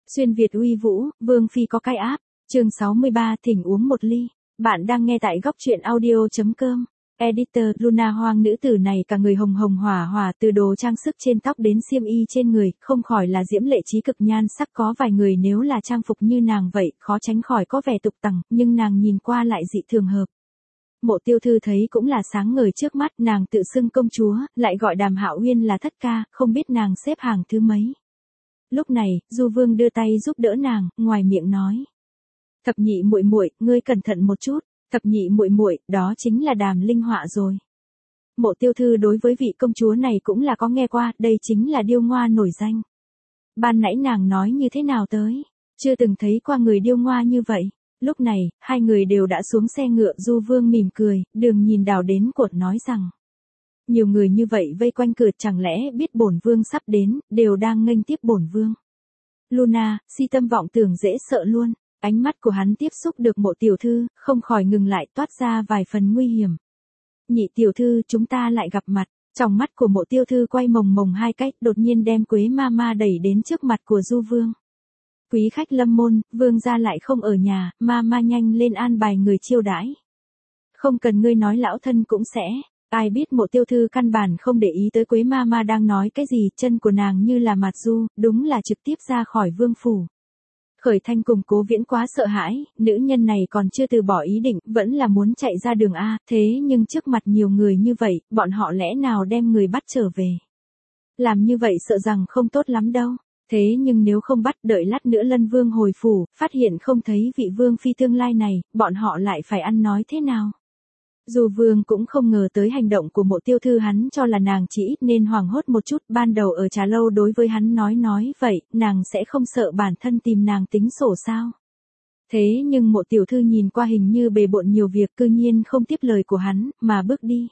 Xuyên Việt uy vũ, Vương Phi có cái áp. Chương 63, thỉnh uống một ly. Bạn đang nghe tại góc truyện audio.com. Editor Luna. Hoang nữ tử này cả người hồng hồng hỏa hỏa, từ đồ trang sức trên tóc đến xiêm y trên người, không khỏi là diễm lệ trí cực, nhan sắc có vài người nếu là trang phục như nàng vậy, khó tránh khỏi có vẻ tục tằng, nhưng nàng nhìn qua lại dị thường hợp. Mộ Tiêu Thư thấy cũng là sáng ngời trước mắt, nàng tự xưng công chúa, lại gọi Đàm Hạo Uyên là thất ca, không biết nàng xếp hàng thứ mấy. Lúc này, Du Vương đưa tay giúp đỡ nàng, ngoài miệng nói: "Thập nhị muội muội, ngươi cẩn thận một chút." Thập nhị muội muội, đó chính là Đàm Linh Họa rồi. Mộ Tiêu Thư đối với vị công chúa này cũng là có nghe qua, đây chính là điêu ngoa nổi danh. Ban nãy nàng nói như thế nào tới? Chưa từng thấy qua người điêu ngoa như vậy. Lúc này, hai người đều đã xuống xe ngựa. Du Vương mỉm cười, đường nhìn đảo đến cột nói rằng: "Nhiều người như vậy vây quanh cửa, chẳng lẽ biết bổn vương sắp đến, đều đang nghênh tiếp bổn vương." Luna, si tâm vọng tưởng dễ sợ luôn. Ánh mắt của hắn tiếp xúc được Mộ tiểu thư, không khỏi ngừng lại, toát ra vài phần nguy hiểm. "Nhị tiểu thư, chúng ta lại gặp mặt." Trong mắt của Mộ Tiêu Thư quay mồng mồng hai cách, đột nhiên đem Quế Mama đẩy đến trước mặt của Du Vương. "Quý khách lâm môn, vương gia lại không ở nhà, Mama nhanh lên an bài người chiêu đãi." "Không cần ngươi nói, lão thân cũng sẽ." Ai biết Mộ Tiêu Thư căn bản không để ý tới Quế Mama đang nói cái gì, chân của nàng như là mạt du, đúng là trực tiếp ra khỏi vương phủ. Khởi Thanh cùng Cố Viễn quá sợ hãi, nữ nhân này còn chưa từ bỏ ý định, vẫn là muốn chạy ra đường A, thế nhưng trước mặt nhiều người như vậy, bọn họ lẽ nào đem người bắt trở về. Làm như vậy sợ rằng không tốt lắm đâu. Thế nhưng nếu không bắt, đợi lát nữa Lân Vương hồi phủ, phát hiện không thấy vị vương phi tương lai này, bọn họ lại phải ăn nói thế nào? Du Vương cũng không ngờ tới hành động của Mộ Tiêu Thư, hắn cho là nàng chỉ ít nên hoảng hốt một chút, ban đầu ở trà lâu đối với hắn nói vậy, nàng sẽ không sợ bản thân tìm nàng tính sổ sao? Thế nhưng Mộ Tiểu Thư nhìn qua hình như bề bộn nhiều việc, cư nhiên không tiếp lời của hắn, mà bước đi.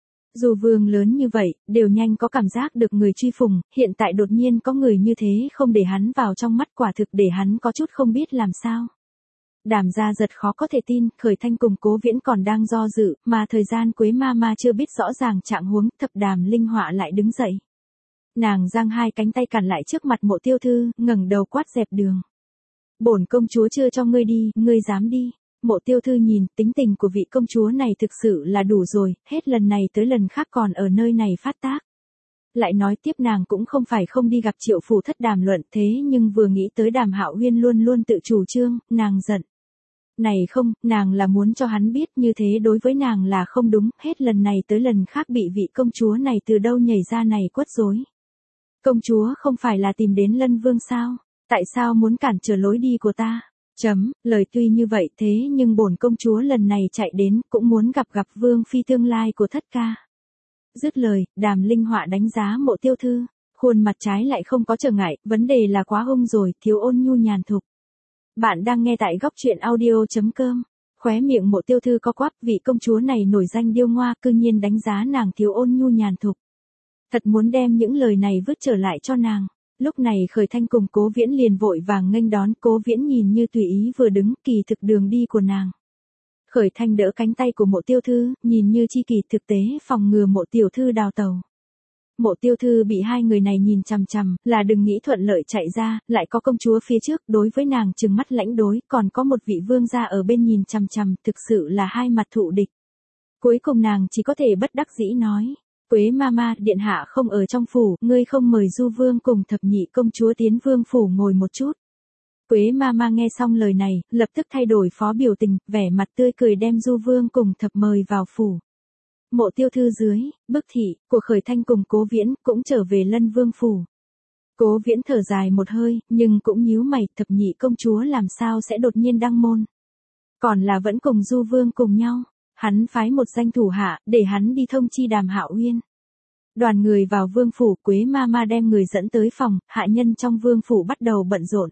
Du Vương lớn như vậy, đều nhanh có cảm giác được người truy phùng, hiện tại đột nhiên có người như thế không để hắn vào trong mắt, quả thực để hắn có chút không biết làm sao. Đàm gia giật khó có thể tin, Khởi Thanh cùng Cố Viễn còn đang do dự, mà thời gian Quế Mama chưa biết rõ ràng trạng huống, thập Đàm Linh Họa lại đứng dậy. Nàng giang hai cánh tay cản lại trước mặt Mộ Tiêu Thư, ngẩng đầu quát dẹp đường: "Bổn công chúa chưa cho ngươi đi, ngươi dám đi." Mộ Tiêu Thư nhìn, tính tình của vị công chúa này thực sự là đủ rồi, hết lần này tới lần khác còn ở nơi này phát tác. Lại nói tiếp, nàng cũng không phải không đi gặp Triệu phủ thất đàm luận, thế nhưng vừa nghĩ tới Đàm Hạo Uyên luôn luôn tự chủ trương, nàng giận. Này không, nàng là muốn cho hắn biết như thế đối với nàng là không đúng, hết lần này tới lần khác bị vị công chúa này từ đâu nhảy ra này quất rối. "Công chúa không phải là tìm đến Lân Vương sao? Tại sao muốn cản trở lối đi của ta?" Lời tuy như vậy, thế nhưng bổn công chúa lần này chạy đến, cũng muốn gặp vương phi tương lai của thất ca. Dứt lời, Đàm Linh Họa đánh giá Mộ Tiêu Thư, khuôn mặt trái lại không có trở ngại, vấn đề là quá hung rồi, thiếu ôn nhu nhàn thục. Bạn đang nghe tại góc truyện audio.com. Khóe miệng Mộ Tiêu Thư co quắp, vị công chúa này nổi danh điêu ngoa, cư nhiên đánh giá nàng thiếu ôn nhu nhàn thục. Thật muốn đem những lời này vứt trở lại cho nàng. Lúc này Khởi Thanh cùng Cố Viễn liền vội vàng nghênh đón, Cố Viễn nhìn như tùy ý vừa đứng, kỳ thực đường đi của nàng. Khởi Thanh đỡ cánh tay của Mộ Tiêu Thư, nhìn như chi kỳ, thực tế phòng ngừa Mộ Tiểu Thư đào tẩu. Mộ Tiêu Thư bị hai người này nhìn chằm chằm, là đừng nghĩ thuận lợi chạy ra, lại có công chúa phía trước, đối với nàng trừng mắt lãnh đối, còn có một vị vương gia ở bên nhìn chằm chằm, thực sự là hai mặt thụ địch. Cuối cùng nàng chỉ có thể bất đắc dĩ nói: "Quế Mama, điện hạ không ở trong phủ, ngươi không mời Du Vương cùng thập nhị công chúa tiến vương phủ ngồi một chút." Quế Mama nghe xong lời này, lập tức thay đổi phó biểu tình, vẻ mặt tươi cười đem Du Vương cùng thập mời vào phủ. Mộ Tiêu Thư dưới bức thị của Khởi Thanh cùng Cố Viễn cũng trở về Lân Vương phủ. Cố Viễn thở dài một hơi, nhưng cũng nhíu mày, thập nhị công chúa làm sao sẽ đột nhiên đăng môn? Còn là vẫn cùng Du Vương cùng nhau. Hắn phái một danh thủ hạ, để hắn đi thông chi Đàm Hạo Uyên. Đoàn người vào vương phủ, Quế Mama đem người dẫn tới phòng, hạ nhân trong vương phủ bắt đầu bận rộn.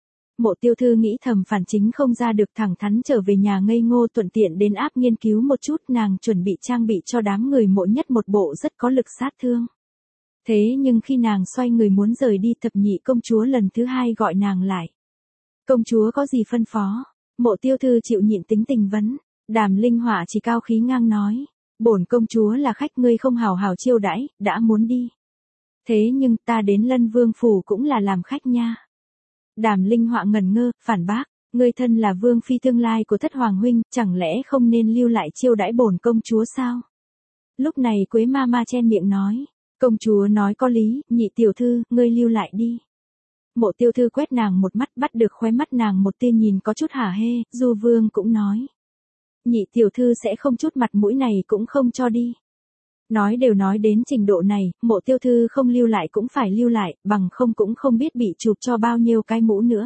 Mộ Tiêu Thư nghĩ thầm phản chính không ra được, thẳng thắn trở về nhà ngây ngô, thuận tiện đến áp nghiên cứu một chút, nàng chuẩn bị trang bị cho đám người Mộ nhất một bộ rất có lực sát thương. Thế nhưng khi nàng xoay người muốn rời đi, thập nhị công chúa lần thứ hai gọi nàng lại. "Công chúa có gì phân phó?" Mộ Tiêu Thư chịu nhịn tính tình vấn. Đàm Linh Họa chỉ cao khí ngang nói: "Bổn công chúa là khách, ngươi không hào hào chiêu đãi, đã muốn đi. Thế nhưng ta đến Lân Vương phủ cũng là làm khách nha." Đàm Linh Họa ngẩn ngơ, phản bác, ngươi thân là vương phi tương lai của Thất Hoàng huynh, chẳng lẽ không nên lưu lại chiêu đãi bổn công chúa sao? Lúc này Quế Mama chen miệng nói, công chúa nói có lý, nhị tiểu thư, ngươi lưu lại đi. Mộ Tiêu Thư quét nàng một mắt, bắt được khóe mắt nàng một tia nhìn có chút hả hê, Du Vương cũng nói, nhị tiểu thư sẽ không chút mặt mũi này cũng không cho đi. Nói đều nói đến trình độ này, Mộ Tiêu Thư không lưu lại cũng phải lưu lại, bằng không cũng không biết bị chụp cho bao nhiêu cái mũ nữa.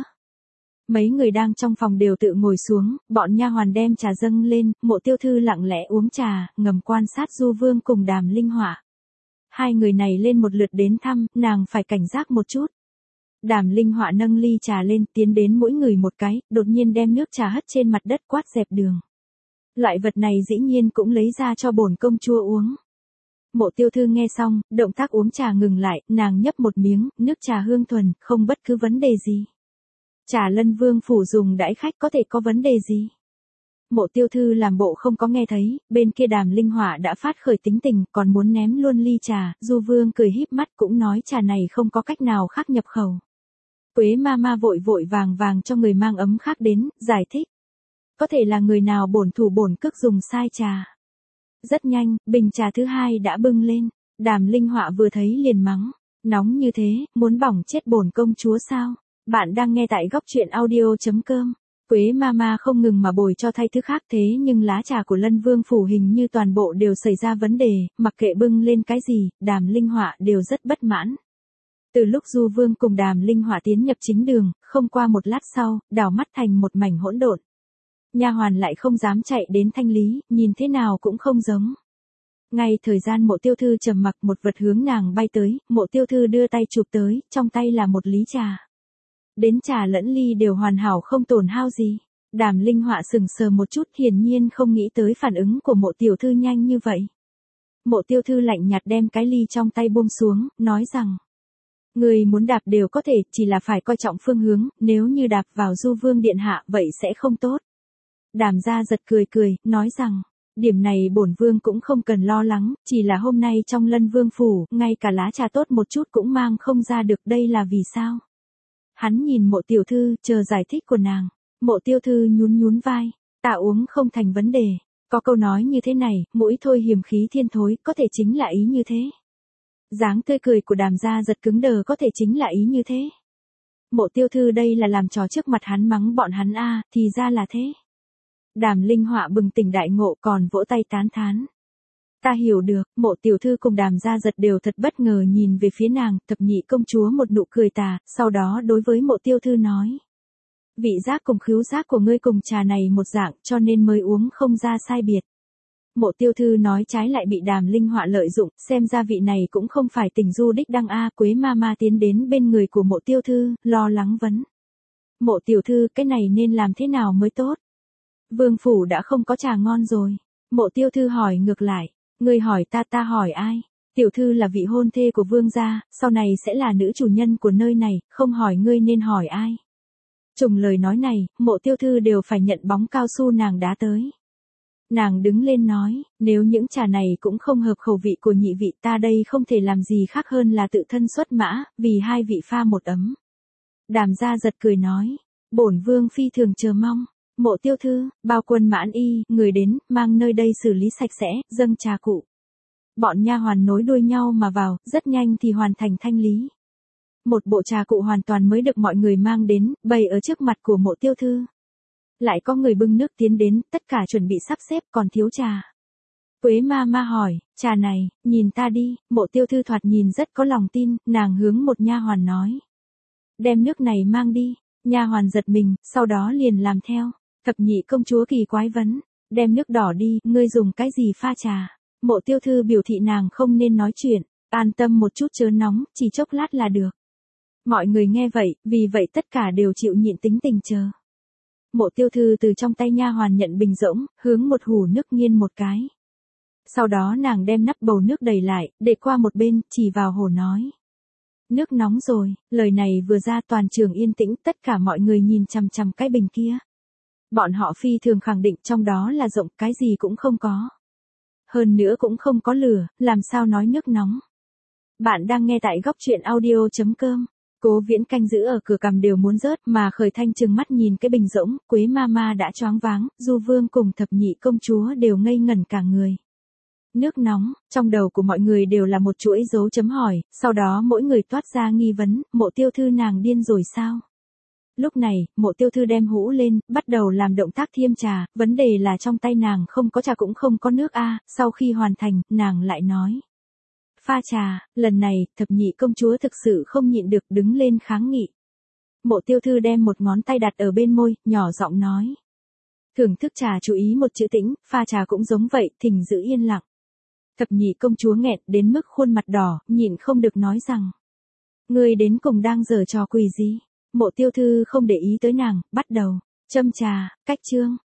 Mấy người đang trong phòng đều tự ngồi xuống, bọn nha hoàn đem trà dâng lên, Mộ Tiêu Thư lặng lẽ uống trà, ngầm quan sát Du Vương cùng Đàm Linh Họa. Hai người này lên một lượt đến thăm, nàng phải cảnh giác một chút. Đàm Linh Họa nâng ly trà lên, tiến đến mỗi người một cái, đột nhiên đem nước trà hất trên mặt đất quát dẹp đường. Loại vật này dĩ nhiên cũng lấy ra cho bổn công chúa uống. Mộ Tiêu Thư nghe xong, động tác uống trà ngừng lại, nàng nhấp một miếng, nước trà hương thuần, không bất cứ vấn đề gì. Trà Lân Vương phủ dùng đãi khách có thể có vấn đề gì? Mộ Tiêu Thư làm bộ không có nghe thấy, bên kia Đàm Linh Họa đã phát khởi tính tình, còn muốn ném luôn ly trà, Du Vương cười híp mắt cũng nói trà này không có cách nào khác nhập khẩu. Quế Mama vội vội vàng vàng cho người mang ấm khác đến, giải thích. Có thể là người nào bổn thủ bổn cước dùng sai trà. Rất nhanh, bình trà thứ hai đã bưng lên, Đàm Linh Họa vừa thấy liền mắng, nóng như thế, muốn bỏng chết bổn công chúa sao? Bạn đang nghe tại góc truyện audio.com. Quế Mama không ngừng mà bồi cho thay thứ khác thế nhưng lá trà của Lân Vương phủ hình như toàn bộ đều xảy ra vấn đề, mặc kệ bưng lên cái gì, Đàm Linh Họa đều rất bất mãn. Từ lúc Du Vương cùng Đàm Linh Họa tiến nhập chính đường, không qua một lát sau, đảo mắt thành một mảnh hỗn độn. Nha hoàn lại không dám chạy đến thanh lý, nhìn thế nào cũng không giống. Ngay thời gian Mộ Tiêu Thư trầm mặc, một vật hướng nàng bay tới, Mộ Tiêu Thư đưa tay chụp tới, trong tay là một lý trà. Đến trà lẫn ly đều hoàn hảo không tổn hao gì. Đàm Linh Họa sững sờ một chút, hiển nhiên không nghĩ tới phản ứng của Mộ tiểu thư nhanh như vậy. Mộ Tiêu Thư lạnh nhạt đem cái ly trong tay buông xuống, nói rằng, người muốn đạp đều có thể, chỉ là phải coi trọng phương hướng, nếu như đạp vào Du Vương điện hạ vậy sẽ không tốt. Đàm Gia Giật cười cười, nói rằng, điểm này bổn vương cũng không cần lo lắng, chỉ là hôm nay trong Lân Vương phủ, ngay cả lá trà tốt một chút cũng mang không ra được, đây là vì sao? Hắn nhìn Mộ tiểu thư, chờ giải thích của nàng. Mộ Tiêu Thư nhún nhún vai, ta uống không thành vấn đề. Có câu nói như thế này, mũi thôi hiềm khí thiên thối, có thể chính là ý như thế. Dáng tươi cười của Đàm Gia Giật cứng đờ, có thể chính là ý như thế. Mộ Tiêu Thư đây là làm trò trước mặt hắn mắng bọn hắn a, thì ra là thế. Đàm Linh Họa bừng tỉnh đại ngộ, còn vỗ tay tán thán. Ta hiểu được, Mộ tiểu thư cùng Đàm Gia Giật đều thật bất ngờ nhìn về phía nàng, thập nhị công chúa một nụ cười tà, sau đó đối với Mộ Tiêu Thư nói. Vị giác cùng khứu giác của ngươi cùng trà này một dạng, cho nên mới uống không ra sai biệt. Mộ Tiêu Thư nói trái lại bị Đàm Linh Họa lợi dụng, xem ra vị này cũng không phải tình du đích đăng a. Quế Mama tiến đến bên người của Mộ Tiêu Thư, lo lắng vấn. Mộ tiểu thư, cái này nên làm thế nào mới tốt? Vương phủ đã không có trà ngon rồi. Mộ Tiêu Thư hỏi ngược lại, ngươi hỏi ta, ta hỏi ai? Tiểu thư là vị hôn thê của vương gia, sau này sẽ là nữ chủ nhân của nơi này, không hỏi ngươi nên hỏi ai? Trùng lời nói này, Mộ Tiêu Thư đều phải nhận bóng cao su nàng đá tới. Nàng đứng lên nói, nếu những trà này cũng không hợp khẩu vị của nhị vị, ta đây không thể làm gì khác hơn là tự thân xuất mã, vì hai vị pha một ấm. Đàm Gia Giật cười nói, bổn vương phi thường chờ mong. Mộ Tiêu Thư, bao quân mãn y, người đến, mang nơi đây xử lý sạch sẽ, dâng trà cụ. Bọn nha hoàn nối đuôi nhau mà vào, rất nhanh thì hoàn thành thanh lý. Một bộ trà cụ hoàn toàn mới được mọi người mang đến, bày ở trước mặt của Mộ Tiêu Thư. Lại có người bưng nước tiến đến, tất cả chuẩn bị sắp xếp, còn thiếu trà. Quế Mama hỏi, trà này, nhìn ta đi. Mộ Tiêu Thư thoạt nhìn rất có lòng tin, nàng hướng một nha hoàn nói. Đem nước này mang đi. Nha hoàn giật mình, sau đó liền làm theo. Thập nhị công chúa kỳ quái vấn, đem nước đỏ đi, ngươi dùng cái gì pha trà? Mộ Tiêu Thư biểu thị nàng không nên nói chuyện, an tâm một chút chớ nóng, chỉ chốc lát là được. Mọi người nghe vậy, vì vậy tất cả đều chịu nhịn tính tình chờ. Mộ Tiêu Thư từ trong tay nha hoàn nhận bình rỗng, hướng một hủ nước nghiên một cái. Sau đó nàng đem nắp bầu nước đầy lại, để qua một bên, chỉ vào hồ nói. Nước nóng rồi, lời này vừa ra toàn trường yên tĩnh, tất cả mọi người nhìn chằm chằm cái bình kia. Bọn họ phi thường khẳng định trong đó là rộng, cái gì cũng không có. Hơn nữa cũng không có lửa, làm sao nói nước nóng. Bạn đang nghe tại góc truyện audio.com. Cố Viễn canh giữ ở cửa cằm đều muốn rớt, mà Khởi Thanh trừng mắt nhìn cái bình rỗng, Quế Mama đã choáng váng, Du Vương cùng thập nhị công chúa đều ngây ngẩn cả người. Nước nóng, trong đầu của mọi người đều là một chuỗi dấu chấm hỏi, sau đó mỗi người toát ra nghi vấn, Mộ Tiêu Thư nàng điên rồi sao? Lúc này, Mộ Tiêu Thư đem hũ lên, bắt đầu làm động tác thiêm trà, vấn đề là trong tay nàng không có trà cũng không có nước a. Sau khi hoàn thành, nàng lại nói. Pha trà, lần này, thập nhị công chúa thực sự không nhịn được đứng lên kháng nghị. Mộ Tiêu Thư đem một ngón tay đặt ở bên môi, nhỏ giọng nói. Thưởng thức trà chú ý một chữ tĩnh, pha trà cũng giống vậy, thỉnh giữ yên lặng. Thập nhị công chúa nghẹn đến mức khuôn mặt đỏ, nhịn không được nói rằng. Ngươi đến cùng đang giở trò quỷ gì? Mộ Tiêu Thư không để ý tới nàng, bắt đầu. Châm trà, cách chương.